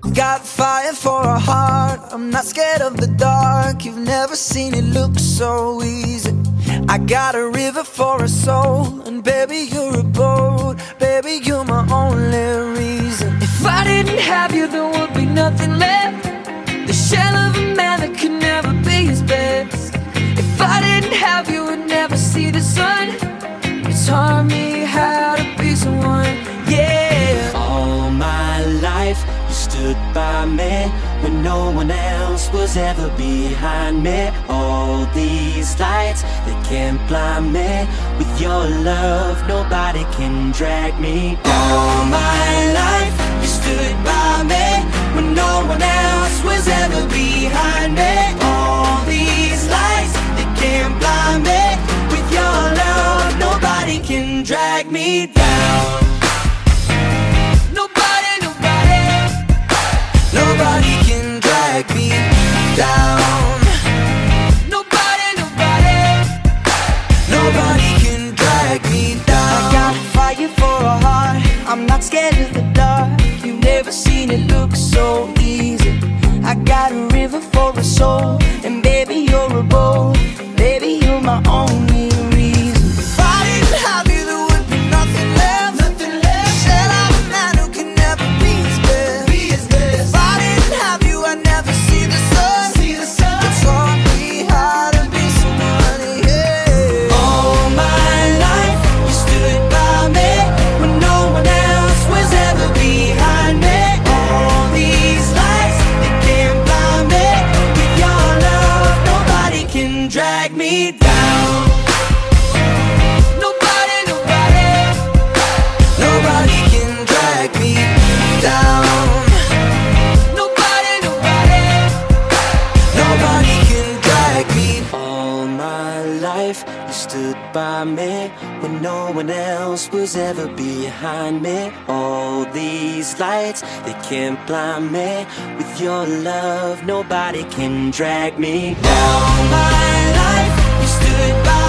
Got fire for a heart, I'm not scared of the dark. You've never seen it look so easy. I got a river for a soul, and baby you're a boat. Baby you're my only reason. If I didn't have you there would be nothing left. The shell of a man that could never be his best. If I didn't have you would never see the sun. You taught me how to be someone, yeah. All my life you stood by me when no one else was ever behind me. All these lights, they can't blind me. With your love, nobody can drag me down. All my life, you stood by me when no one else was ever behind me. All these lights, they can't blind me. With your love, nobody can drag me down. Nobody can drag me down. Nobody can drag me down. I got fire for a heart, I'm not scared of the dark. You've never seen it look so easy. I got a river for a soul, and baby you're a boat. Baby you're my only reason. If I didn't have you there would be nothing left. Nothing left. Said I'm a man who can never be his best. Be his best. If I didn't have you I'd never see the sun. See the sun. You taught me how to be somebody, yeah. All my life you stood by me when no one else was ever behind me. All these lights, they can't blind me. With your love, nobody can drag me down. Nobody can drag me down. Nobody can drag me. All my life you stood by me when no one else was ever behind me. All these lights, they can't blind me. With your love, nobody can drag me down. All my life you stood by